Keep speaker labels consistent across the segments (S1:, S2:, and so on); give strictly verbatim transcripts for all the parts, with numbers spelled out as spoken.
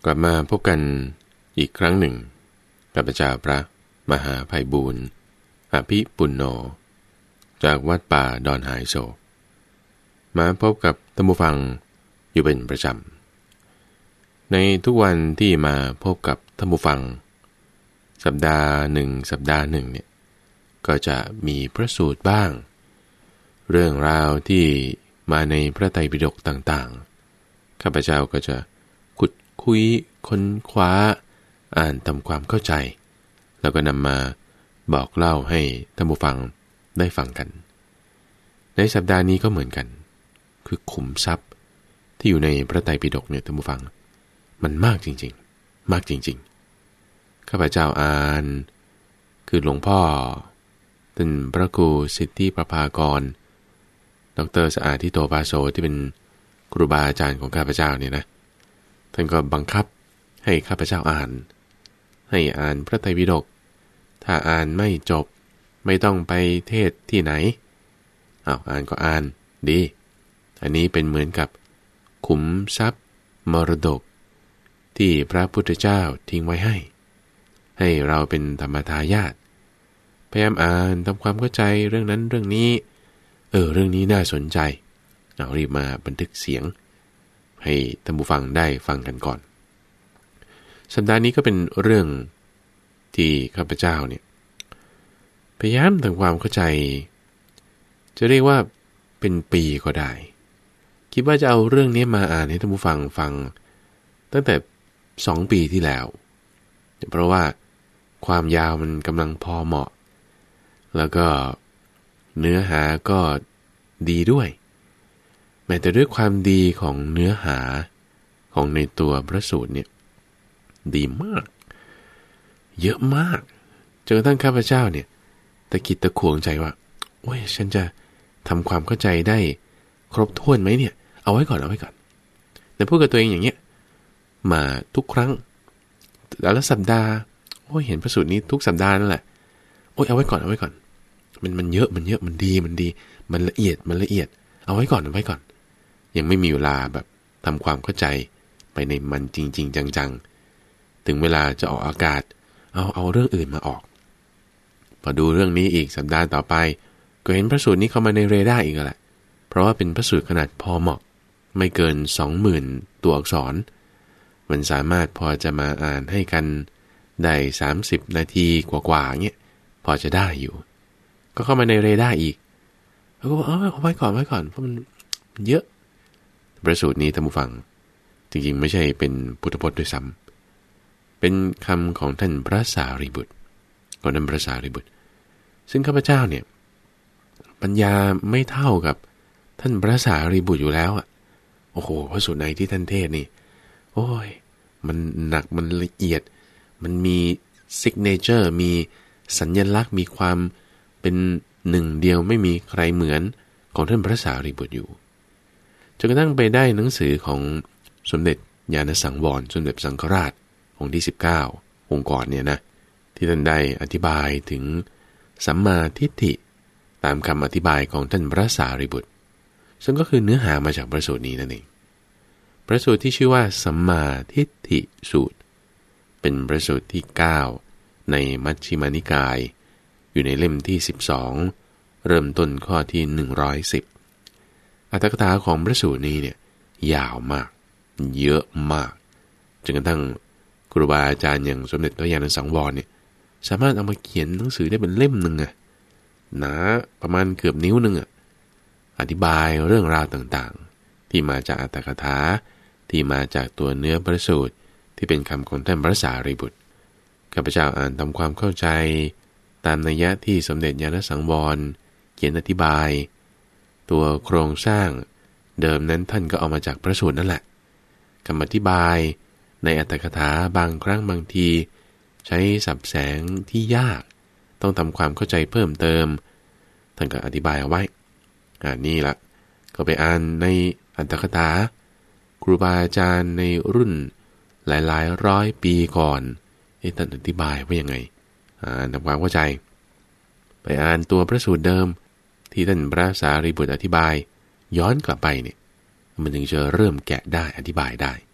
S1: กลับมาพบกันอีกครั้งหนึ่งกับพระเจ้าพระมหาไพบูลย์อภิปุณโญจากวัดป่าดอนหายโศกมาพบกับท่านผู้ฟังอยู่เป็นประจำในทุกวันที่มาพบกับท่านผู้ฟังสัปดาห์หนึ่งสัปดาห์หนึ่งเนี่ยก็จะมีพระสูตรบ้างเรื่องราวที่มาในพระไตรปิฎกต่างๆข้าพเจ้าก็จะขุดคุยค้นคว้าอ่านทำความเข้าใจแล้วก็นำมาบอกเล่าให้ท่านผู้ฟังได้ฟังกันในสัปดาห์นี้ก็เหมือนกันคือขุมทรัพย์ที่อยู่ในพระไตรปิฎกเนี่ยท่านผู้ฟังมันมากจริงๆมากจริงๆข้าพเจ้าอ่านคือหลวงพ่อท่านพระครูสิทธิประภากรดร.สะอาดทิโตภาโสที่เป็นครูบาอาจารย์ของข้าพเจ้าเนี่ยนะท่านก็บังคับให้ข้าพเจ้าอ่านให้อ่านพระไตรปิฎกถ้าอ่านไม่จบไม่ต้องไปเทศที่ไหนอ้าวอ่านก็อ่านดีอันนี้เป็นเหมือนกับขุมทรัพย์มรดกที่พระพุทธเจ้าทิ้งไว้ให้ให้เราเป็นธรรมทายาทพยายามอ่านทำความเข้าใจเรื่องนั้นเรื่องนี้เออเรื่องนี้น่าสนใจเอารีบมาบันทึกเสียงให้ท่านผู้ฟังได้ฟังกันก่อนสัปดาห์นี้ก็เป็นเรื่องที่ข้าพเจ้าเนี่ยพยายามทำความเข้าใจจะเรียกว่าเป็นปีก็ได้คิดว่าจะเอาเรื่องนี้มาอ่านให้ท่านผู้ฟังฟังตั้งแต่สองปีที่แล้วเพราะว่าความยาวมันกำลังพอเหมาะแล้วก็เนื้อหาก็ดีด้วยแม้แต่ด้วยความดีของเนื้อหาของในตัวพระสูตรเนี่ยดีมากเยอะมากจนกระทั่งข้าพเจ้าเนี่ยตะกิดตะขวงใจว่าโอ้ยฉันจะทำความเข้าใจได้ครบถ้วนไหมเนี่ยเอาไว้ก่อนเอาไว้ก่อนแต่พูดกับตัวเองอย่างเงี้ยมาทุกครั้งแต่ละสัปดาห์โอ้ยเห็นพระสูตรนี้ทุกสัปดาห์นั่นแหละโอ้ยเอาไว้ก่อนเอาไว้ก่อนมันมันเยอะมันเยอะมันดีมันดีมันละเอียดมันละเอียดเอาไว้ก่อนเอาไว้ก่อนยังไม่มีเวลาแบบทำความเข้าใจไปในมันจริงๆจังๆถึงเวลาจะออกอากาศเอาเอาเรื่องอื่นมาออกพอดูเรื่องนี้อีกสัปดาห์ต่อไปก็เห็นพระสูตรนี้เข้ามาในเรดาร์อีกแหละเพราะว่าเป็นพระสูตรขนาดพอเหมาะไม่เกิน สองหมื่น ตัวอักษรมันสามารถพอจะมาอ่านให้กันได้สามสิบนาทีกว่าๆเงี้ยพอจะได้อยู่ก็เข้ามาในเรดาร์อีกแล้วก็เอาเอาไว้ก่อนไว้ก่อนเพราะมันเยอะพระสูตรนี้ท่านผู้ฟังจริงๆไม่ใช่เป็นพุทธพจน์ด้วยซ้ำเป็นคำของท่านพระสารีบุตรของท่านพระสารีบุตรซึ่งข้าพเจ้าเนี่ยปัญญาไม่เท่ากับท่านพระสารีบุตรอยู่แล้วอ่ะโอ้โหพระสูตรในที่ท่านเทศนี่โอ้ยมันหนักมันละเอียดมันมีซิกเนเจอร์มีสัญลักษณ์มีความเป็นหนึ่งเดียวไม่มีใครเหมือนของท่านพระสารีบุตรอยู่จนกระทั่งไปได้หนังสือของสมเด็จญาณสังวรสมเด็จสังฆราชองค์ที่สิบเก้าองค์ก่อนเนี่ยนะที่ท่านได้อธิบายถึงสัมมาทิฏฐิตามคำอธิบายของท่านพระสารีบุตรซึ่งก็คือเนื้อหามาจากพระสูตรนี้นั่นเองพระสูตรที่ชื่อว่าสัมมาทิฏฐิสูตรเป็นพระสูตรที่เก้าในมัชฌิมานิกายอยู่ในเล่มที่สิบสองเริ่มต้นข้อที่หนึ่งร้อยสิบอรรถกถาของพระสูตรนี้เนี่ยยาวมากเยอะมากจนกระทั่งครูบาอาจารย์อย่างสมเด็จพระญาณสังวรเนี่ยสามารถเอามาเขียนหนังสือได้เป็นเล่มหนึ่งอะหนาประมาณเกือบนิ้วหนึ่งอะอธิบายเรื่องราวต่างๆที่มาจากอรรถกถาที่มาจากตัวเนื้อพระสูตรที่เป็นคำของท่านพระสารีบุตรข้าพเจ้าอ่านทำความเข้าใจตามนัยยะที่สมเด็จญาณสังวรเขียนอธิบายตัวโครงสร้างเดิมนั้นท่านก็เอามาจากพระสูตรนั่นแหละคำอธิบายในอรรถกถาบางครั้งบางทีใช้ศัพท์แสงที่ยากต้องทำความเข้าใจเพิ่มเติมท่านก็อธิบายเอาไว้อ่านี่ละก็ไปอ่านในอรรถกถาครูบาอาจารย์ในรุ่นหลายๆร้อยปีก่อนท่านอธิบายว่ายังไงอ่านทำความเข้าใจไปอ่านตัวพระสูตรเดิมที่ท่านพระสารีบุตรอธิบายย้อนกลับไปเนี่ยมันถึงจะเริ่มแกะได้อธิบายได้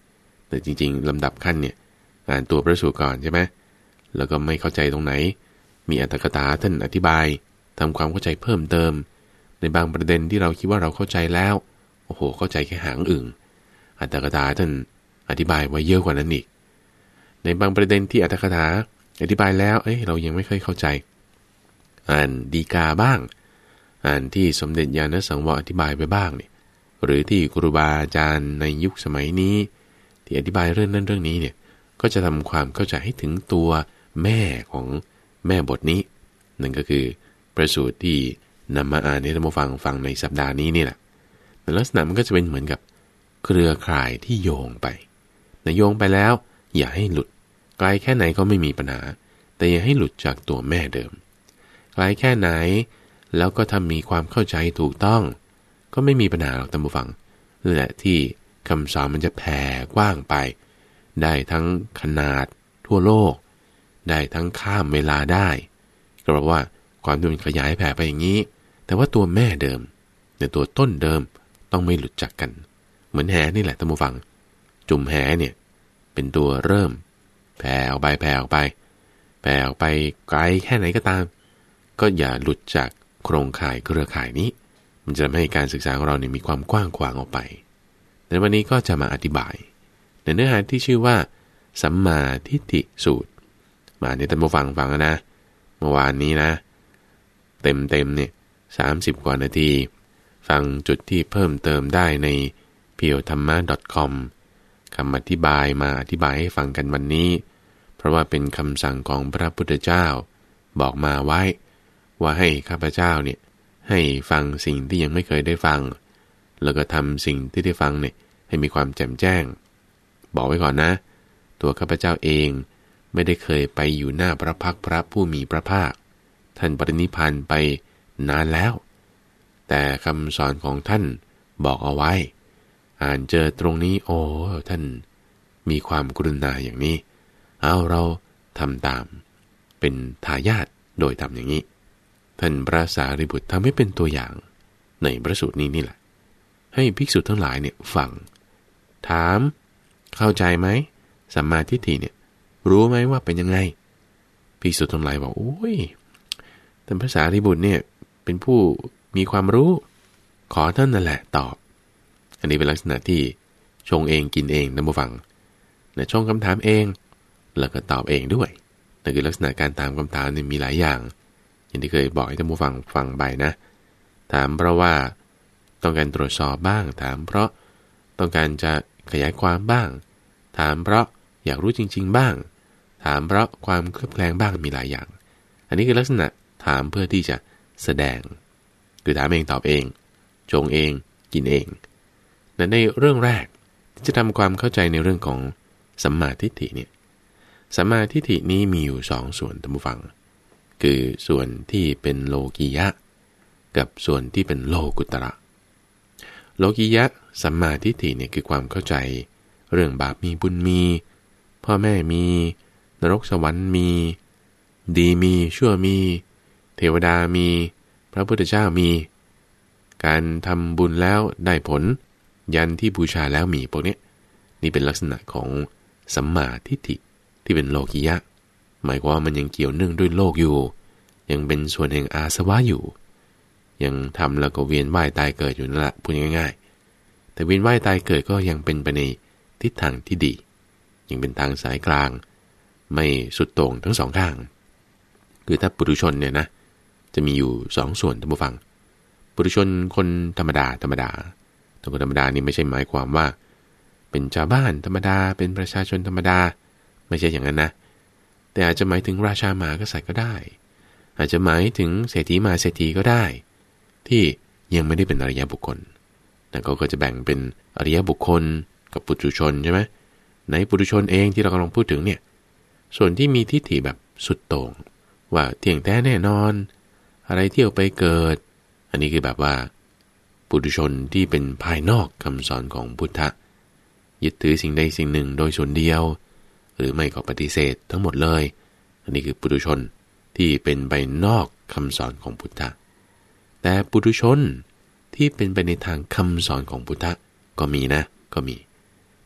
S1: แต่จริงๆลำดับขั้นเนี่ยอ่านตัวพระสูตรก่อนใช่ไหมแล้วก็ไม่เข้าใจตรงไหนมีอรรถกถาท่านอธิบายทำความเข้าใจเพิ่มเติมในบางประเด็นที่เราคิดว่าเราเข้าใจแล้วโอ้โหเข้าใจแค่หางอึ่งอรรถกถาท่านอธิบายไว้เยอะกว่านั้นอีกในบางประเด็นที่อรรถกถาอธิบายแล้วเอ้ยเรายังไม่ค่อยเข้าใจอ่านดีกาบ้างอ่านที่สมเด็จญาณสังวรอธิบายไปบ้างเนี่ยหรือที่ครูบาอาจารย์ในยุคสมัยนี้ที่อธิบายเรื่องนั้นเรื่องนี้เนี่ยก็จะทำความเข้าใจให้ถึงตัวแม่ของแม่บทนี้นั่นก็คือประสูตรที่นำมาอ่านให้ท่านผู้ฟังฟังในสัปดาห์นี้นี่แหละแต่ลักษณะมันก็จะเป็นเหมือนกับเครือข่ายที่โยงไปแต่โยงไปแล้วอย่าให้หลุดไกลแค่ไหนก็ไม่มีปัญหาแต่อย่าให้หลุดจากตัวแม่เดิมไกลแค่ไหนแล้วก็ทำมีความเข้าใจถูกต้องก็ไม่มีปัญหาหรอกท่านผู้ฟังนั่นแหละที่คำสอนมันจะแผ่กว้างไปได้ทั้งขนาดทั่วโลกได้ทั้งข้ามเวลาได้ก็เพราะว่าความที่มันขยายแผ่ไปอย่างนี้แต่ว่าตัวแม่เดิมในตัวต้นเดิมต้องไม่หลุดจากกันเหมือนแหนี่แหละท่านผู้ฟังจุ่มแหเนี่ยเป็นตัวเริ่มแผ่ออกไปแผ่ออกไปแผ่ออกไปไกลแค่ไหนก็ตามก็อย่าหลุดจากโครงข่ายเครือข่ายนี้มันจะทำให้การศึกษาของเราเนี่ยมีความกว้างขวางออกไปในวันนี้ก็จะมาอธิบายในเนื้อหาที่ชื่อว่าสัมมาทิฏฐิสูตรมาเนี่ยท่านผู้ฟังฟังนะเมื่อวานนี้นะเต็มเต็มเนี่ยสามสิบกว่านาทีฟังจุดที่เพิ่มเติมได้ใน เพียวธรรมะ .com คำอธิบายมาอธิบายให้ฟังกันวันนี้เพราะว่าเป็นคำสั่งของพระพุทธเจ้าบอกมาไว้ว่าให้ข้าพเจ้าเนี่ยให้ฟังสิ่งที่ยังไม่เคยได้ฟังแล้วก็ทำสิ่งที่ได้ฟังเนี่ยให้มีความแจ่มแจ้งบอกไว้ก่อนนะตัวข้าพเจ้าเองไม่ได้เคยไปอยู่หน้าพระพักตร์พระผู้มีพระภาคท่านปรินิพพานไปนานแล้วแต่คำสอนของท่านบอกเอาไว้อ่านเจอตรงนี้โอ้ท่านมีความกรุณาอย่างนี้เอาเราทำตามเป็นทายาทโดยทำอย่างนี้ท่านพระสารีบุตรทำให้เป็นตัวอย่างในพระสูตรนี้นี่แหละให้ภิกษุทั้งหลายเนี่ยฟังถามเข้าใจไหมสัมมาทิฏฐิเนี่ยรู้ไหมว่าเป็นยังไงภิกษุทั้งหลายบอกโอ้ยท่านพระสารีบุตรเนี่ยเป็นผู้มีความรู้ขอท่านนั่นแหละตอบอันนี้เป็นลักษณะที่ชงเองกินเองนะผู้ฟังนะชงคำถามเองแล้วก็ตอบเองด้วยนั่นคือลักษณะการถามคำถามเนี่ยมีหลายอย่างอย่างที่เคยบอกให้ท่านผู้ฟังฟังไปนะถามเพราะว่าต้องการตรวจสอบบ้างถามเพราะต้องการจะขยายความบ้างถามเพราะอยากรู้จริงๆบ้างถามเพราะความเคลือบแคลงบ้างมีหลายอย่างอันนี้คือลักษณะถามเพื่อที่จะแสดงคือถามเองตอบเองชงเองกินเองแต่ในเรื่องแรกที่จะทำความเข้าใจในเรื่องของสัมมาทิฏฐิเนี่ยสัมมาทิฏฐินี้มีอยู่สองส่วนท่านผู้ฟังคือส่วนที่เป็นโลกียะกับส่วนที่เป็นโลกุตระโลกียะสัมมาทิฏฐิเนี่ยคือความเข้าใจเรื่องบาปมีบุญมีพ่อแม่มีนรกสวรรค์มีดีมีชั่วมีเทวดามีพระพุทธเจ้ามีการทำบุญแล้วได้ผลยันที่บูชาแล้วมีพวกนี้นี่เป็นลักษณะของสัมมาทิฏฐิที่เป็นโลกียะหมายความว่ามันยังเกี่ยวเนื่องด้วยโลกอยู่ยังเป็นส่วนแห่งอาสวะอยู่ยังทำแล้วก็เวียนว่ายตายเกิดอยู่นั่นแหละพูดง่ายๆแต่เวียนว่ายตายเกิดก็ยังเป็นไปในทิศทางที่ดียังเป็นทางสายกลางไม่สุดโต่งทั้งสองข้างคือถ้าปุถุชนเนี่ยนะจะมีอยู่สองส่วนท่านผู้ฟังปุถุชนคนธรรมดาธรรมดาแต่คนธรรมดานี่ไม่ใช่หมายความว่าเป็นชาวบ้านธรรมดาเป็นประชาชนธรรมดาไม่ใช่อย่างนั้นนะแต่อาจจะหมายถึงราชามหากษัตริย์ก็ได้อาจจะหมายถึงเศรษฐีมหาเศรษฐีก็ได้ที่ยังไม่ได้เป็นอริยบุคคลแต่เขาก็จะแบ่งเป็นอริยบุคคลกับปุถุชนใช่ไหมในปุถุชนเองที่เรากำลังพูดถึงเนี่ยส่วนที่มีทิฏฐิแบบสุดโต่งว่าเที่ยงแท้แน่นอนอะไรเที่ยวไปเกิดอันนี้คือแบบว่าปุถุชนที่เป็นภายนอกคำสอนของพุทธะยึดถือสิ่งใดสิ่งหนึ่งโดยส่วนเดียวหรือไม่ก็ปฏิเสธทั้งหมดเลยอันนี้คือปุถุชนที่เป็นไปนอกคำสอนของพุทธะแต่ปุถุชนที่เป็นไปในทางคำสอนของพุทธะก็มีนะก็มี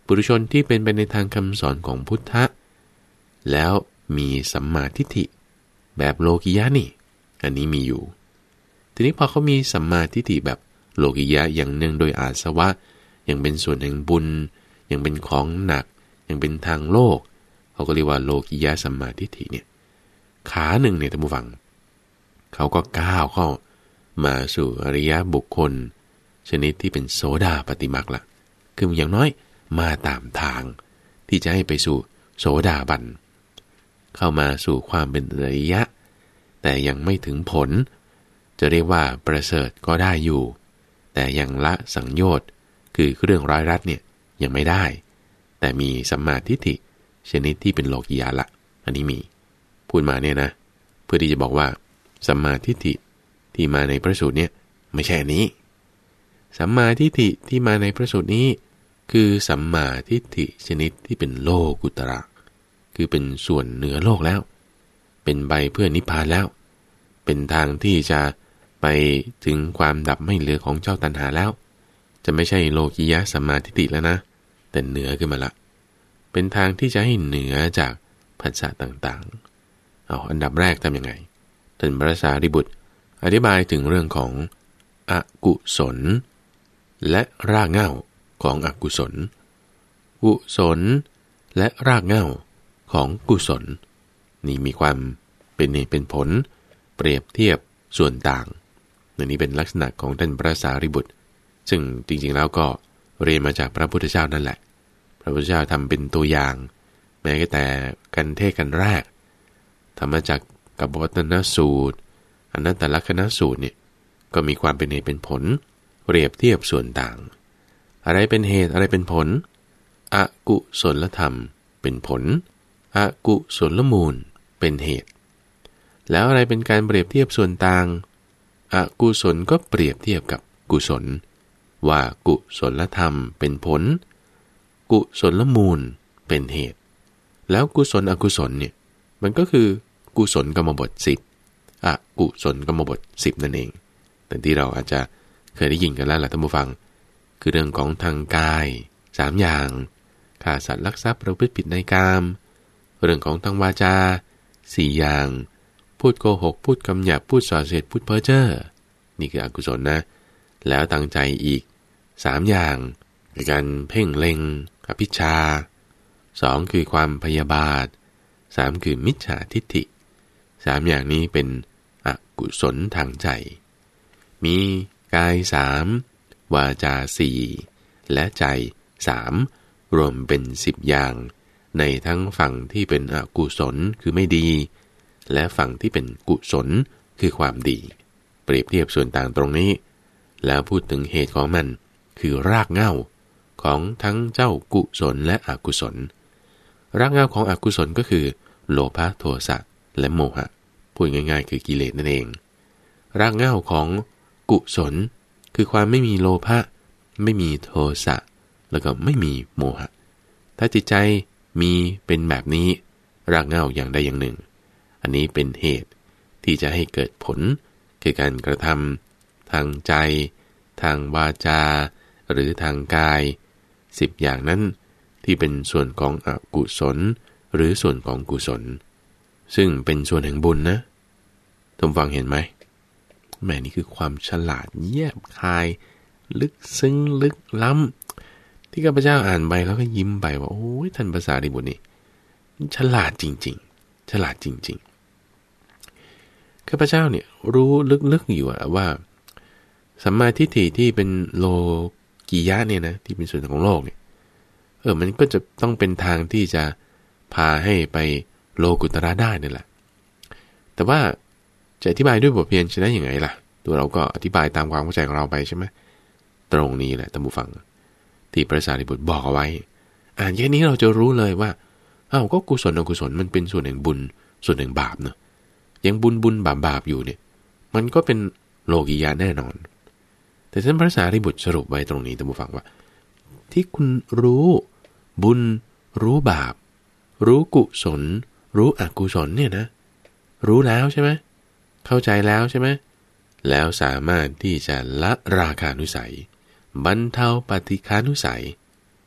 S1: ปุถุชนที่เป็นไปในทางคำสอนของพุทธะแล้วมีสัมมาทิฏฐิแบบโลกิยะนี่อันนี้มีอยู่ทีนี้พอเขามีสัมมาทิฏฐิแบบโลกิยะอย่างเนื่องโดยอาสวะยังเป็นส่วนแห่งบุญยังเป็นของหนักยังเป็นทางโลกเขาก็เรียกว่าโลกิยะสัมมาทิฏฐิเนี่ยขาหนึ่งเนี่ยท่านผู้ฟังเขาก็ก้าวเข้ามาสู่อริยบุคคลชนิดที่เป็นโสดาปัตติมรรคละคืออย่างน้อยมาตามทางที่จะให้ไปสู่โสดาบันเข้ามาสู่ความเป็นอริยะแต่ยังไม่ถึงผลจะเรียกว่าประเสริฐก็ได้อยู่แต่ยังละสังโยชน์คือเครื่องร้อยรัดเนี่ยยังไม่ได้แต่มีสัมมาทิฏฐิชนิดที่เป็นโลกิยะละอันนี้มีพูดมาเนี่ยนะเพื่อที่จะบอกว่าสัมมาทิฏฐิที่มาในพระสูตรเนี่ยไม่ใช่อันนี้สัมมาทิฏฐิที่มาในพระสูตรนี้คือสัมมาทิฏฐิชนิดที่เป็นโลกุตระคือเป็นส่วนเหนือโลกแล้วเป็นไปเพื่อนิพพานแล้วเป็นทางที่จะไปถึงความดับไม่เหลือของเจ้าตัณหาแล้วจะไม่ใช่โลกิยะสัมมาทิฏฐิแล้วนะแต่เหนือขึ้นมาละเป็นทางที่จะให้เหนือจากผัสสะต่างๆเอาอันดับแรกทำยังไงท่านพระสารีบุตรอธิบายถึงเรื่องของอกุศลและรากเหง้าของอกุศลกุศลและรากเหง้าของกุศลนี่มีความเป็นเหตุเป็นผลเปรียบเทียบส่วนต่างอันนี้เป็นลักษณะของท่านพระสารีบุตรซึ่งจริงๆแล้วก็เรียนมาจากพระพุทธเจ้านั่นแหละพระพุทธเจ้าทำเป็นตัวอย่างแม้แต่กันเทศกันแรกทำมาจากกัปปวัตตนสูตรอนัตตลักขณสูตรเนี่ยก็มีความเป็นเหตุเป็นผลเปรียบเทียบส่วนต่างอะไรเป็นเหตุอะไรเป็นผลอกุศลธรรมเป็นผลอกุศลมูลเป็นเหตุแล้วอะไรเป็นการเปรียบเทียบส่วนต่างอกุศลก็เปรียบเทียบกับกุศลว่ากุศลธรรมเป็นผลกุศลมูลเป็นเหตุแล้วกุศลอกุศลเนี่ยมันก็คือกุศลกรรมบทสิบอกุศลกรรมบทสิบนั่นเองแต่ที่เราอาจจะเคยได้ยินกันแล้วล่ะท่านผู้ฟังคือเรื่องของทางกายสามอย่างฆ่าสัตว์ลักทรัพย์ประพฤติผิดในกามเรื่องของทางวาจาสี่อย่างพูดโกหกพูดคำหยาบพูดส่อเสียดพูดเพ้อเจ้อนี่คืออกุศลนะแล้วตั้งใจอีกสามอย่างคือการเพ่งเล็งอภิชาสองคือความพยาบาทสามคือมิจฉาทิฏฐิสามอย่างนี้เป็นอกุศลทางใจมีกายสามวาจาสี่และใจสามรวมเป็นสิบอย่างในทั้งฝั่งที่เป็นอกุศลคือไม่ดีและฝั่งที่เป็นกุศลคือความดีเปรียบเทียบส่วนต่างตรงนี้แล้วพูดถึงเหตุของมันคือรากเหง้าของทั้งเจ้ากุศลและอกุศลรากเหง้าของอกุศลก็คือโลภะโทสะและโมหะพูดง่ายๆคือกิเลสนั่นเองรากเหง้าของกุศลคือความไม่มีโลภะไม่มีโทสะแล้วก็ไม่มีโมหะถ้าจิตใจมีเป็นแบบนี้รากเหง้าอย่างใดอย่างหนึ่งอันนี้เป็นเหตุที่จะให้เกิดผลคือการกระทำทางใจทางวาจาหรือทางกายสิบอย่างนั้นที่เป็นส่วนของอกุศลหรือส่วนของกุศลซึ่งเป็นส่วนแห่งบุญนะท่านฟังเห็นไหมแม่นี่คือความฉลาดแยบคายลึกซึ้งลึกล้ำที่ข้าพเจ้าอ่านไปแล้วก็ยิ้มไปว่าโอ้ยท่านพระสารีบุตรนี่ฉลาดจริงๆฉลาดจริงๆข้าพเจ้าเนี่ยรู้ลึกๆอยู่ว่าสัมมาทิฏฐิที่เป็นโลกิยะเนี่ยนะที่เป็นส่วนของโลกเนี่ยเออมันก็จะต้องเป็นทางที่จะพาให้ไปโลกุตระได้นี่แหละแต่ว่าจะอธิบายด้วยบทเพียนจะได้ยังไงล่ะตัวเราก็อธิบายตามความเข้าใจของเราไปใช่ไหมตรงนี้แหละท่านผู้ฟังที่พระสารีบุตรบอกเอาไว้อ่านแค่นี้เราจะรู้เลยว่าอ้าวก็กุศลอกุศลมันเป็นส่วนแห่งบุญส่วนแห่งบาปเนอะยังบุญบุญบาปบาปอยู่เนี่ยมันก็เป็นโลกิยะแน่นอนแต่ท่านพระสารีบุตรสรุปไว้ตรงนี้ท่านผู้ฟังว่าที่คุณรู้บุญรู้บาปรู้กุศลรู้อกุศลเนี่ยนะรู้แล้วใช่ไหมเข้าใจแล้วใช่ไหมแล้วสามารถที่จะละราคานุสัยบรรเทาปฏิฆานุสัย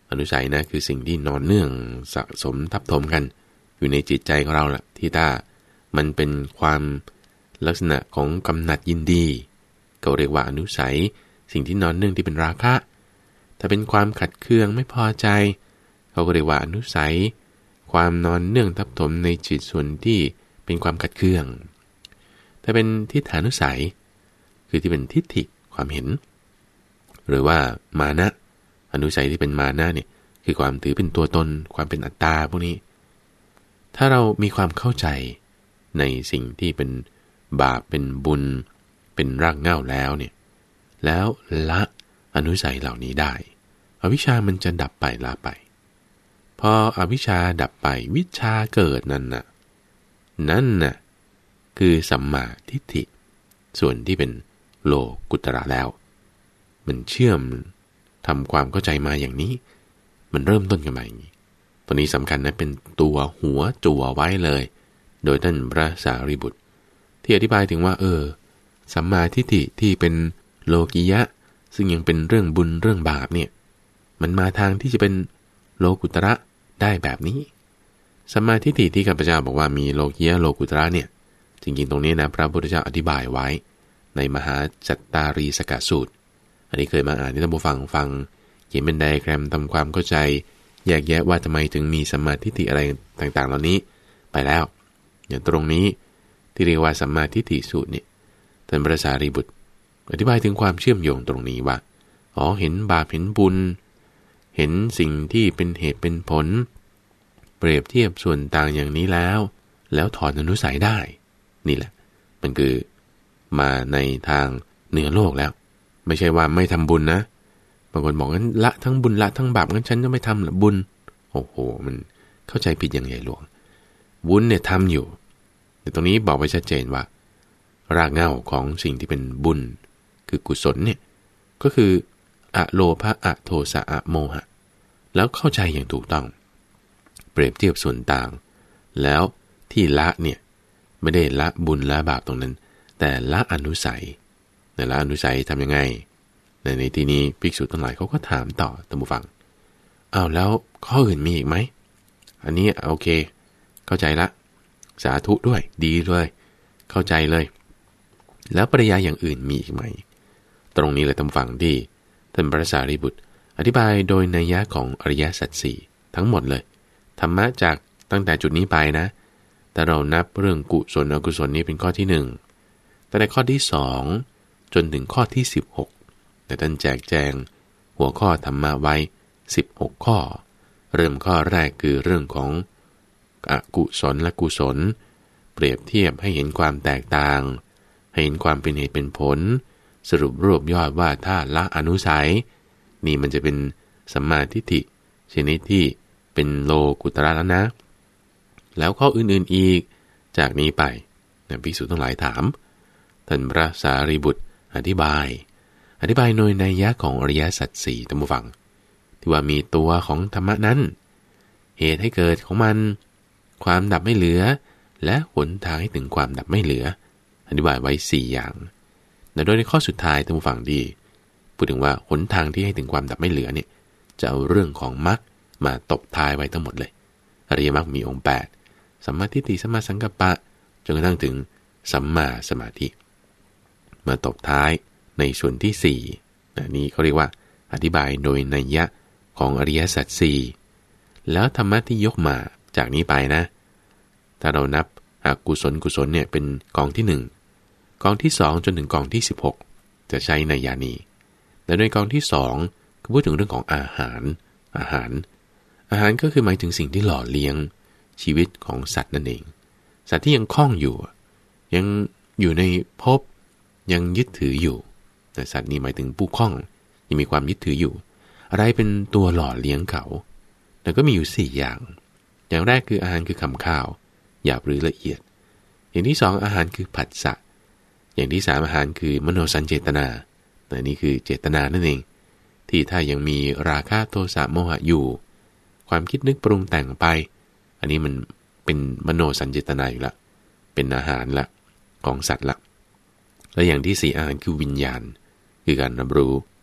S1: อนุสัยนะคือสิ่งที่นอนเนื่องสะสมทับถมกันอยู่ในจิตใจของเราแหละที่ถ้ามันเป็นความลักษณะของกำหนัดยินดีก็เรียกว่าอนุสัยสิ่งที่นอนเนื่องที่เป็นราคะถ้าเป็นความขัดเคืองไม่พอใจเขาก็เรียกว่าอนุสัยความนอนเนื่องทับถมในจิตส่วนที่เป็นความขัดเคืองถ้าเป็นทิฏฐานุสัยคือที่เป็นทิฏฐิความเห็นหรือว่ามานะอนุสัยที่เป็นมานะเนี่ยคือความถือเป็นตัวตนความเป็นอัตตาพวกนี้ถ้าเรามีความเข้าใจในสิ่งที่เป็นบาปเป็นบุญเป็นรากเหง้าแล้วเนี่ยแล้วละอนุสัยเหล่านี้ได้อวิชชามันจะดับไปละไปพออวิชชาดับไปวิชชาเกิดนั่นน่ะนั่นน่ะคือสัมมาทิฏฐิส่วนที่เป็นโลกุตระแล้วมันเชื่อมทำความเข้าใจมาอย่างนี้มันเริ่มต้นกันมาอย่างนี้ตัวนี้สำคัญนะเป็นตัวหัวจั่วไว้เลยโดยท่านพระสารีบุตรที่อธิบายถึงว่าเออสัมมาทิฏฐิที่เป็นโลกิยะซึ่งยังเป็นเรื่องบุญเรื่องบาปเนี่ยมันมาทางที่จะเป็นโลกุตระได้แบบนี้สัมมาทิฏฐิที่ข้าพเจ้าบอกว่ามีโลกิยะโลกุตระเนี่ยจริงๆตรงนี้นะพระพุทธเจ้าอธิบายไว้ในมหาจัตตารีสกสูตรอันนี้เคยมาอ่านที่ท่านผู้ฟังฟังเขียนเป็นไดอะแกรมทำความเข้าใจแยกแยะว่าทำไมถึงมีสัมมาทิฏฐิอะไรต่างๆเหล่านี้ไปแล้วอย่างตรงนี้ที่เรียกว่าสัมมาทิฏฐิสูตรเนี่ยท่านพระสารีบุตรอธิบายถึงความเชื่อมโยงตรงนี้ว่าอ๋อเห็นบาปเห็นบุญเห็นสิ่งที่เป็นเหตุเป็นผลเปรียบเทียบส่วนต่างอย่างนี้แล้วแล้วถอนอนุสัยได้นี่แหละมันคือมาในทางเหนือโลกแล้วไม่ใช่ว่าไม่ทำบุญนะบางคนบอกงั้นละทั้งบุญละทั้งบาปงั้นฉันจะไม่ทำหรอบุญโอ้โหมันเข้าใจผิดอย่างใหญ่หลวงบุญเนี่ยทำอยู่แต่ตรงนี้บอกไว้ชัดเจนว่ารากเหง้าของสิ่งที่เป็นบุญคือกุศลเนี่ยก็คืออะโลภะอะโทสะอะโมหะแล้วเข้าใจอย่างถูกต้องเปรียบเทียบส่วนต่างแล้วที่ละเนี่ยไม่ได้ละบุญละบาปตรงนั้นแต่ละอนุสัยแต่ละอนุสัยทำยังไงในในที่นี้ภิกษุทั้งหลายเขาก็ถามต่อท่านผู้ฟังอ้าวแล้วข้ออื่นมีอีกไหมอันนี้โอเคเข้าใจละสาธุด้วยดีเลยเข้าใจเลยแล้วปริยายอย่างอื่นมีอีกไหมตรงนี้เลยท่านฟังที่ท่านพระสารีบุตรอธิบายโดยนัยยะของอริยสัจสี่ทั้งหมดเลยธรรมะจากตั้งแต่จุดนี้ไปนะแต่เรานับเรื่องกุศลอกุศลนี้เป็นข้อที่หนึ่งแต่ในข้อที่สองจนถึงข้อที่สิบหกแต่ท่านแจกแจงหัวข้อธรรมะไว้สิบหกข้อเริ่มข้อแรกคือเรื่องของอกุศลและกุศลเปรียบเทียบให้เห็นความแตกต่างให้เห็นความเป็นเหตุเป็นผลสรุปรวบยอดว่าถ้าละอนุสัยนี่มันจะเป็นสัมมาทิฏฐิชนิดที่เป็นโลกุตระแล้วนะแล้วข้ออื่นๆอีกจากนี้ไปนะภิกษุทั้งหลายถามท่านพระสารีบุตรอธิบายอธิบายโดยนัยยะของอริยสัจสี่ท่านผู้ฟังที่ว่ามีตัวของธรรมะนั้นเหตุให้เกิดของมันความดับไม่เหลือและหนทางให้ถึงความดับไม่เหลืออธิบายไว้สี่อย่างแต่โดยในข้อสุดท้ายท่านผู้ฟังดีพูดถึงว่าหนทางที่ให้ถึงความดับไม่เหลือเนี่ยจะเอาเรื่องของมรรคมาตบท้ายไว้ทั้งหมดเลยอริยมรรคมีองค์แปดสัมมาทิฏฐิสัมมาสังกัปปะจนกระทั่งถึงสัมมาสมาธิมาตบท้ายในส่วนที่สี่นี้เขาเรียกว่าอธิบายโดยนัยยะของอริยสัจสี่แล้วธรรมะที่ยกมาจากนี้ไปนะถ้าเรานับอกุศลกุศลเนี่ยเป็นกองที่หนึ่งกองที่สองจนถึงกองที่สิบหกจะใช้นัยยะนี้แต่ในกองที่สองก็พูดถึงเรื่องของอาหารอาหารอาหารก็คือหมายถึงสิ่งที่หล่อเลี้ยงชีวิตของสัตว์นั่นเองสัตว์ที่ยังคล้องอยู่ยังอยู่ในภพยังยึดถืออยู่แต่สัตว์นี้หมายถึงผู้คล้องยังมีความยึดถืออยู่อะไรเป็นตัวหล่อเลี้ยงเขาแล้วก็มีอยู่สี่อย่างอย่างแรกคืออาหารคือคำข้าวหยาบหรือละเอียดอย่างที่สองอาหารคือผัสสะอย่างที่สามอาหารคือมโนสัญเจตนาแต่นี่คือเจตนานั่นเองที่ถ้ายังมีราคะโทสะโมหะอยู่ความคิดนึกปรุงแต่งไปอันนี้มันเป็นมโนสัญเจตนาอยู่ละเป็นอาหารละของสัตว์ละและอย่างที่สี่อาหารคือวิญญาณคือการรับรู้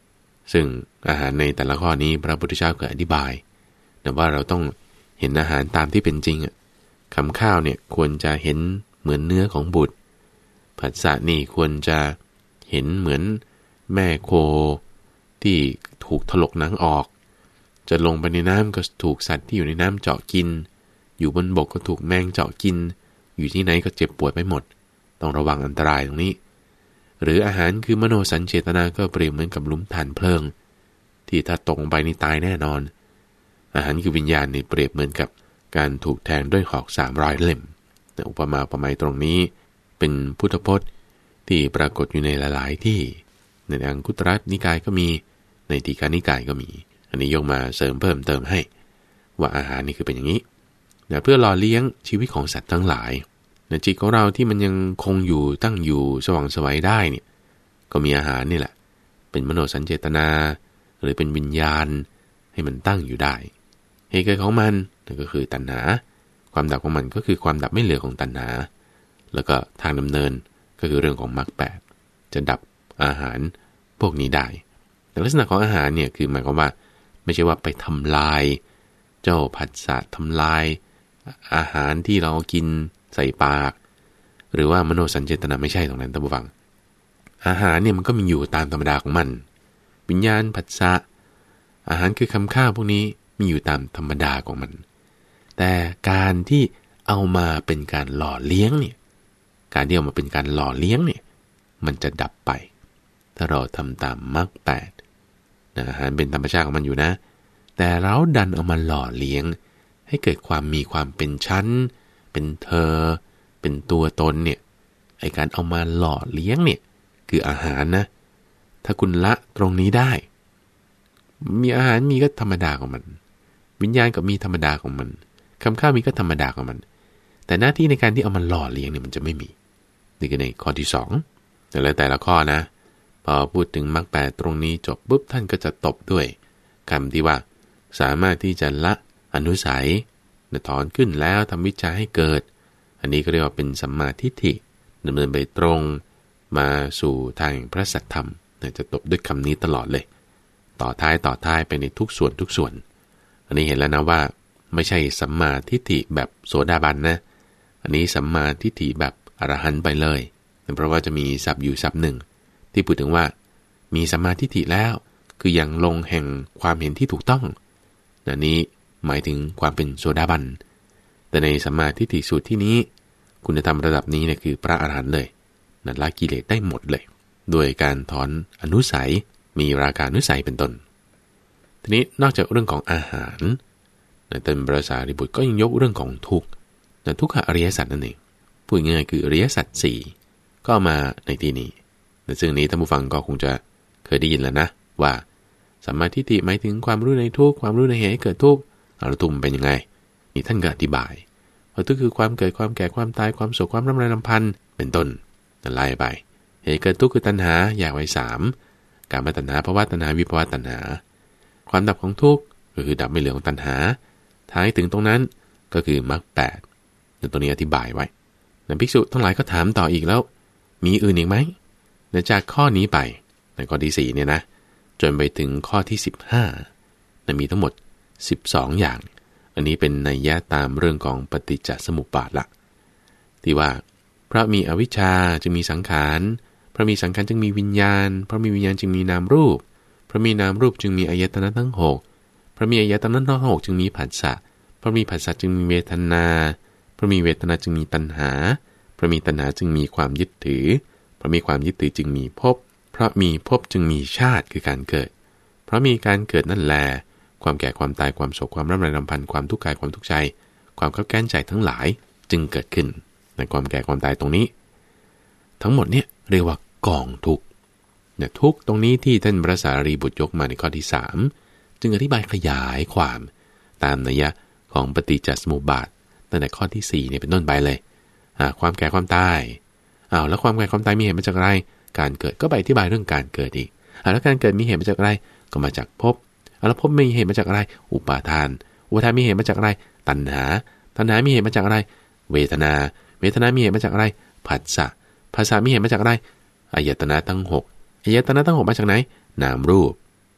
S1: ซึ่งอาหารในแต่ละข้อนี้พระพุทธเจ้าก็อธิบายแต่ว่าเราต้องเห็นอาหารตามที่เป็นจริงอ่ะคำข้าวเนี่ยควรจะเห็นเหมือนเนื้อของบุตรผัสสะนี่ควรจะเห็นเหมือนแม่โคที่ถูกถลกหนังออกจะลงไปในน้ำก็ถูกสัตว์ที่อยู่ในน้ำเจาะกินอยู่บนบกก็ถูกแมงเจาะกินอยู่ที่ไหนก็เจ็บปวดไปหมดต้องระวังอันตรายตรงนี้หรืออาหารคือมโนสัญเจตนาก็เปรียบเหมือนกับหลุมฐานเพลิงที่ถ้าตกไปนี่ตายแน่นอนอาหารคือวิญญาณนี่เปรียบเหมือนกับการถูกแทงด้วยหอกสามร้อยเล่มอุปมาอุปไมยตรงนี้เป็นพุทธพจน์ที่ปรากฏอยู่ในหลายๆที่ในอังคุตรนิกายก็มีในทีฆานิกายก็มีอันนี้ยกมาเสริมเพิ่มเติมให้ว่าอาหารนี่คือเป็นอย่างนี้นะเพื่อหล่อเลี้ยงชีวิตของสัตว์ทั้งหลายนะจิตของเราที่มันยังคงอยู่ตั้งอยู่สว่างไสวได้เนี่ยก็มีอาหารนี่แหละเป็นมโนสัญเจตนาหรือเป็นวิญญาณให้มันตั้งอยู่ได้เหตุเกิดของมันนั่นก็คือตัณหาความดับของมันก็คือความดับไม่เหลือของตัณหาแล้วก็ทางดำเนินก็คือเรื่องของมรรคแปดจะดับอาหารพวกนี้ได้แต่ลักษณะของอาหารเนี่ยคือหมายความว่าไม่ใช่ว่าไปทำลายเจ้าผัสสะทำลายอาหารที่เรากินใส่ปากหรือว่ามโนสัญเจตนาไม่ใช่ตรงนั้นท่านผู้ฟังอาหารเนี่ยมันก็มีอยู่ตามธรรมดาของมันวิญญาณผัสสะอาหารคือคำข้าวพวกนี้มีอยู่ตามธรรมดาของมันแต่การที่เอามาเป็นการหล่อเลี้ยงเนี่ยการที่เอามาเป็นการหล่อเลี้ยงเนี่ยมันจะดับไปถ้าเราทำตามมรรคแปดอาหารเป็นธรรมชาติของมันอยู่นะแต่เราดันเอามาหล่อเลี้ยงให้เกิดความมีความเป็นชั้นเป็นเธอเป็นตัวตนเนี่ยไอการเอามาหล่อเลี้ยงเนี่ยคืออาหารนะถ้าคุณละตรงนี้ได้มีอาหารมีก็ธรรมดาของมันวิญญาณก็มีธรรมดาของมันคำข้าวมีก็ธรรมดาของมันแต่หน้าที่ในการที่เอามาหล่อเลี้ยงเนี่ยมันจะไม่มีนี่คือในข้อที่สองแต่ละแต่ละข้อนะพอพูดถึงมรรคแปดตรงนี้จบปุ๊บท่านก็จะตบด้วยคำที่ว่าสามารถที่จะละอนุสัยถอนขึ้นแล้วทำวิชาให้เกิดอันนี้ก็เรียกว่าเป็นสัมมาทิฏฐิดำเนินไปตรงมาสู่ทางพระสัทธรรมจะตบด้วยคำนี้ตลอดเลยต่อท้ายต่อท้ายไปในทุกส่วนทุกส่วนอันนี้เห็นแล้วนะว่าไม่ใช่สัมมาทิฏฐิแบบโสดาบันนะอันนี้สัมมาทิฏฐิแบบอรหันต์ไปเลยเพราะว่าจะมีศัพท์อยู่ศัพท์หนึ่งที่พูดถึงว่ามีสัมมาทิฏฐิแล้วคือยังลงแห่งความเห็นที่ถูกต้องอันนี้หมายถึงความเป็นโสดาบันแต่ในสัมมาทิฏฐิสูตรที่นี้คุณธรรมระดับนี้เนี่ยคือพระอรหันต์เลยนั่นละกิเลสได้หมดเลยโดยการถอนอนุสัยมีราคานุสัยเป็นต้นทีนี้นอกจากเรื่องของอาหารในต้นพระสารีบุตรก็ยังยกเรื่องของทุกข์แต่ทุกขอริยสัจนั่นเองพูดง่ายๆคืออริยสัจสี่ก็มาในที่นี้ซึ่งนี้ท่านผู้ฟังก็คงจะเคยได้ยินแล้วนะว่าสัมมาทิฏฐิหมายถึงความรู้ในทุกข์ความรู้ในเหตุให้เกิดทุกข์แล้วทุกข์เป็นยังไงนี่ท่านก็อธิบายว่าทุกข์คือความเกิดความแก่ความตายความโศกความร่ำไรรำพันเป็นต้นไล่ไปเหตุเกิดทุกข์คือตัณหาอยากไว้สามกามตัณหาภวตัณหาวิภวตัณหาความดับของทุกข์ก็คือดับไม่เหลือของตัณหาท้ายถึงตรงนั้นก็คือมรรคแปดตัวนี้อธิบายไว้นักภิกษุทั้งหลายก็ถามต่ออีกแล้วมีอื่นอีกไหมจากข้อนี้ไปในข้อที่สี่เนี่ยนะจนไปถึงข้อที่สิบห้านะมีทั้งหมดสิบสองอย่างอันนี้เป็นนัยยะตามเรื่องของปฏิจจสมุปบาทละที่ว่าเพราะมีอวิชชาจึงมีสังขารเพราะมีสังขารจึงมีวิญญาณเพราะมีวิญญาณจึงมีนามรูปเพราะมีนามรูปจึงมีอายตนะทั้งหกเพราะมีอายตนะทั้งหกจึงมีผัสสะเพราะมีผัสสะจึงมีเวทนาเพราะมีเวทนาจึงมีตัณหาเพราะมีตัณหาจึงมีความยึดถือเพราะมีความยึดถือจึงมีภพเพราะมีภพจึงมีชาติคือการเกิดเพราะมีการเกิดนั่นแลความแก่ความตายความโศกความร่ำไรรำพันความทุกข์กายความทุกข์ใจความขับแค้นใจทั้งหลายจึงเกิดขึ้นในความแก่ความตายตรงนี้ทั้งหมดเนี่ยเรียกว่ากองทุกข์เนี่ยทุกข์ตรงนี้ที่ท่านพระสารีบุตรยกมาในข้อที่สามจึงอธิบายขยายความตามนัยยะของปฏิจจสมุปบาทตั้งแต่ข้อที่สี่เนี่ยเป็นต้นไปเลยอ่าความแก่ความตายอ้าวแล้วความแก่ความตายมีเหตุมาจากอะไรการเกิดก็ไปอธิบายเรื่องการเกิดอีกอ่าแล้วการเกิดมีเหตุมาจากอะไรก็มาจากภพแล้วภพมีเหตุมาจากอะไรอุปาทานอุปาทานมีเหตุมาจากอะไรตัณหาตัณหามีเหตุมาจากอะไรเวทนาเวทนามีเหตุมาจากอะไรผัสสะผัสสะมีเหตุมาจากอะไรอายตนะทั้งหกอายตนะทั้งหกมาจากไหนนามรูป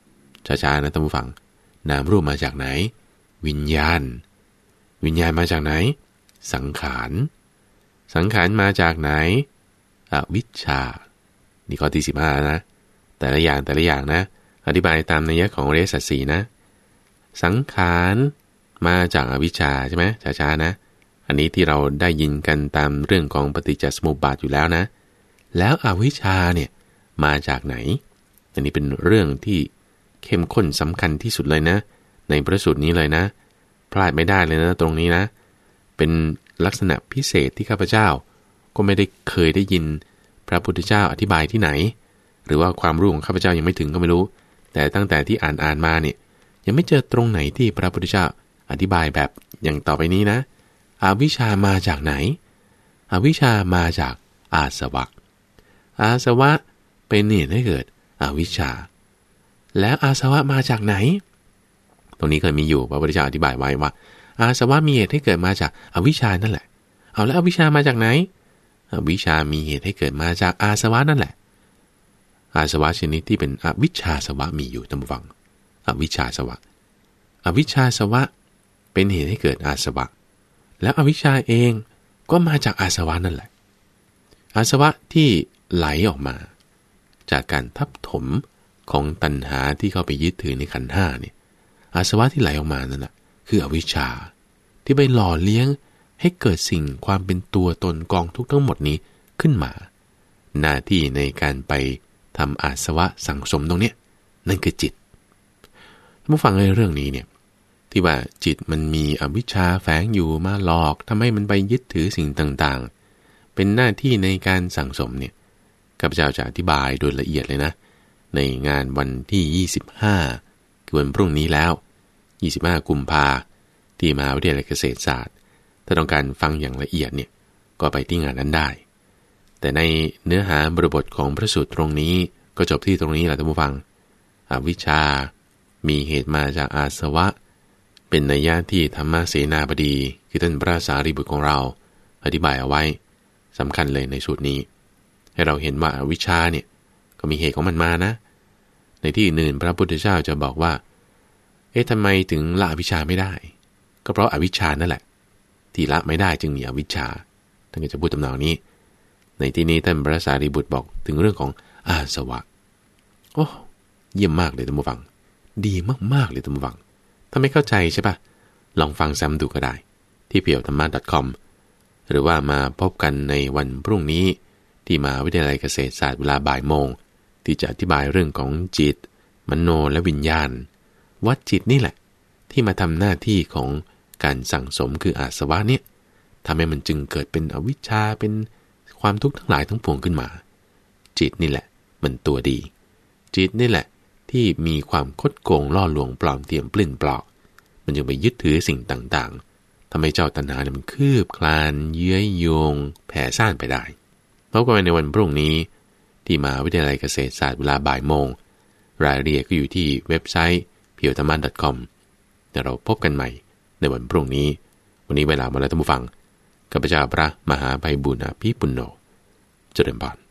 S1: ช้าๆนะท่านผู้ฟังนามรูปมาจากไหนวิญญาณวิญญาณมาจากไหนสังขารสังขารมาจากไหนอวิชชานี่ข้อที่สิบห้านะแต่ละอย่างแต่ละอย่างนะอธิบายตามนัยยะของอริยสัจสี่นะสังขารมาจากอวิชชาใช่ไหมช้าๆนะอันนี้ที่เราได้ยินกันตามเรื่องของปฏิจจสมุปบาทอยู่แล้วนะแล้วอวิชชาเนี่ยมาจากไหนอันนี้เป็นเรื่องที่เข้มข้นสำคัญที่สุดเลยนะในพระสูตรนี้เลยนะพลาดไม่ได้เลยนะตรงนี้นะเป็นลักษณะพิเศษที่ข้าพเจ้าก็ไม่ได้เคยได้ยินพระพุทธเจ้าอธิบายที่ไหนหรือว่าความรู้ของข้าพเจ้ายังไม่ถึงก็ไม่รู้แต่ตั้งแต่ที่อ่านอ่านมาเนี่ยยังไม่เจอตรงไหนที่พระพุทธเจ้าอธิบายแบบอย่างต่อไปนี้นะอวิชชามาจากไหนอวิชชามาจากอาสวะอาสวะเป็นเหตุให้เกิดอวิชชาแล้วอาสวะมาจากไหนตรงนี้เคยมีอยู่พระพุทธเจ้าอธิบายไว้ว่าอาสวะมีเหตุให้เกิดมาจากอวิชชานั่นแหละเอาแล้วอวิชชามาจากไหนอวิชชามีเหตุให้เกิดมาจากอาสวะนั่นแหละอาสวะชนิดที่เป็นอวิชชาสวะมีอยู่ท่านผู้ฟังอวิชชาสวะอวิชชาสวะเป็นเหตุให้เกิดอาสวะแล้วอวิชชาเองก็มาจากอาสวะนั่นแหละอาสวะที่ไหลออกมาจากการทับถมของตัณหาที่เข้าไปยึดถือในขันธ์ห้าเนี่ยอาสวะที่ไหลออกมานั่นแหละคืออวิชชาที่ไปหล่อเลี้ยงให้เกิดสิ่งความเป็นตัวตนกองทุกข์ทั้งหมดนี้ขึ้นมาหน้าที่ในการไปทำอาสวะสังสมตรงนี้นั่นคือจิตท่านผู้ฟังในเรื่องนี้เนี่ยที่ว่าจิตมันมีอวิชชาแฝงอยู่มาหลอกทำให้มันไปยึดถือสิ่งต่างๆเป็นหน้าที่ในการสั่งสมเนี่ยข้าพเจ้าจะอธิบายโดยละเอียดเลยนะในงานวันที่ยี่สิบห้าคือวันพรุ่งนี้แล้วยี่สิบห้ากุมภาที่มหาวิทยาลัยเกษตรศาสตร์ถ้าต้องการฟังอย่างละเอียดเนี่ยก็ไปที่งานนั้นได้แต่ในเนื้อหาบริบทของพระสูตรตรงนี้ก็จบที่ตรงนี้แหละท่านผู้ฟังอวิชชามีเหตุมาจากอาสวะเป็นนัยยะที่ธรรมเสนาบดีคือท่านพระสารีบุตรของเราอธิบายเอาไว้สำคัญเลยในสูตรนี้ให้เราเห็นว่าอวิชชาเนี่ยก็มีเหตุของมันมานะในที่อื่นพระพุทธเจ้าจะบอกว่าเอ๊ะทำไมถึงละอวิชชาไม่ได้ก็เพราะอวิชชานั่นแหละที่ละไม่ได้จึงมีอวิชชาท่านก็จะพูดตำนองนี้ในที่นี้ท่านพระสารีบุตรบอกถึงเรื่องของอาสวะโอ้เยี่ยมมากเลยท่านผู้ฟังดีมากๆเลยท่านผู้ฟังถ้าไม่เข้าใจใช่ปะลองฟังซ้ำดูก็ได้ที่ เพียวธรรมะ .com หรือว่ามาพบกันในวันพรุ่งนี้ที่มหาวิทยาลัยเกษตรศาสตร์เวลาบ่ายโมงที่จะอธิบายเรื่องของจิตมโนและวิญญาณวัดจิตนี่แหละที่มาทำหน้าที่ของการสั่งสมคืออาสวะเนี่ยทำให้มันจึงเกิดเป็นอวิชชาเป็นความทุกข์ทั้งหลายทั้งปวงขึ้นมาจิตนี่แหละมันตัวดีจิตนี่แหละที่มีความคดโกงล่อลวงปลอมเทียมปลิ้นปลอกมันจึงไปยึดถือสิ่งต่างๆทำให้เจ้าตัณหาเนี่ยมันคืบคลานเยื้อยโยงแผ่ซ่านไปได้พบกันในวันพรุ่งนี้ที่มหาวิทยาลัยเกษตรศาสตร์เวลาบ่ายโมงรายละเอียดก็อยู่ที่เว็บไซต์ เพียวธรรมะ .com แต่เราพบกันใหม่ในวันพรุ่งนี้วันนี้เวลาหมดแล้วท่านผู้ฟังข้าพเจ้าพระมหาไพบูลย์อภิปุณโญเจริญพร